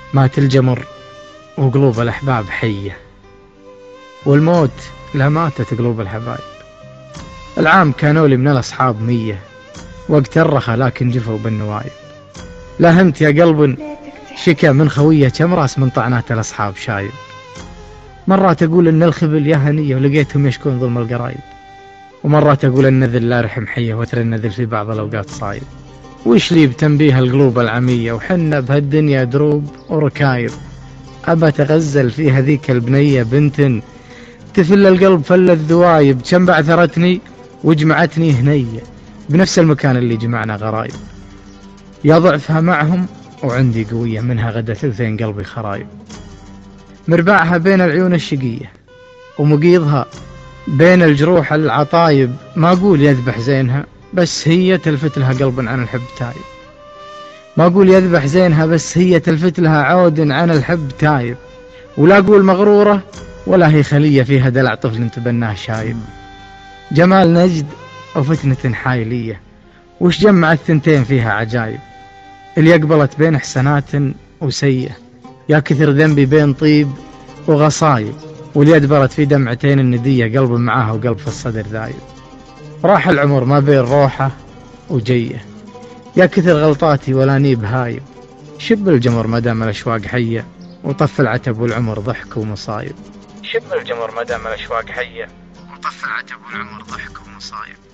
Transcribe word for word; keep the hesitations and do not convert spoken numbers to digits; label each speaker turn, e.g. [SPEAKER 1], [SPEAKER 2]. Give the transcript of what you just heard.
[SPEAKER 1] مات الجمر وقلوب الأحباب حية، والموت لا ماتت قلوب الحبايب. العام كانوا لي من الأصحاب مية، وقت الرخى لكن جفوا بالنوايب. لا همت يا قلب شكا من خوية كم راس من طعنات الأصحاب شايب. مرات أقول إن الخبل يا هنية ولقيتهم يشكون ظلم القرايب، ومرات أقول النذل لا رحم حية وترى النذل في بعض الأوقات صايب. وش لي بتنبيه القلوب العمية وحنا بهالدنيا دروب وركايب. أبى تغزل في هذيك البنية بنت تفل القلب فل الذوايب. كم بعثرتني وجمعتني هنية بنفس المكان اللي جمعنا غرايب. يا ضعفها معهم وعندي قوية منها غدا ثلثين قلبي خرايب. مربعها بين العيون الشقية ومقيضها بين الجروح العطايب. ما أقول يذبح زينها بس هي تلفت لها قلب عن الحب تايب. ما أقول يذبح زينها بس هي تلفت لها عود عن الحب تايب. ولا أقول مغرورة ولا هي خلية فيها دلع طفل تبناه شايب. جمال نجد وفتنة حايلية وش جمع الثنتين فيها عجايب. اللي أقبلت بين حسنات وسيئة يا كثر ذنبي بين طيب وغصايب. واللي أدبرت في دمعتين الندية قلب معاها وقلب في الصدر ذايب. راح العمر ما بين روحه وجيه يا كثر غلطاتي ولا نيب هايب. شب الجمر ما دام الأشواق حية وطف العتب والعمر ضحك ومصايب. شب الجمر ما دام الأشواق حية وطف العتب والعمر ضحك ومصايب.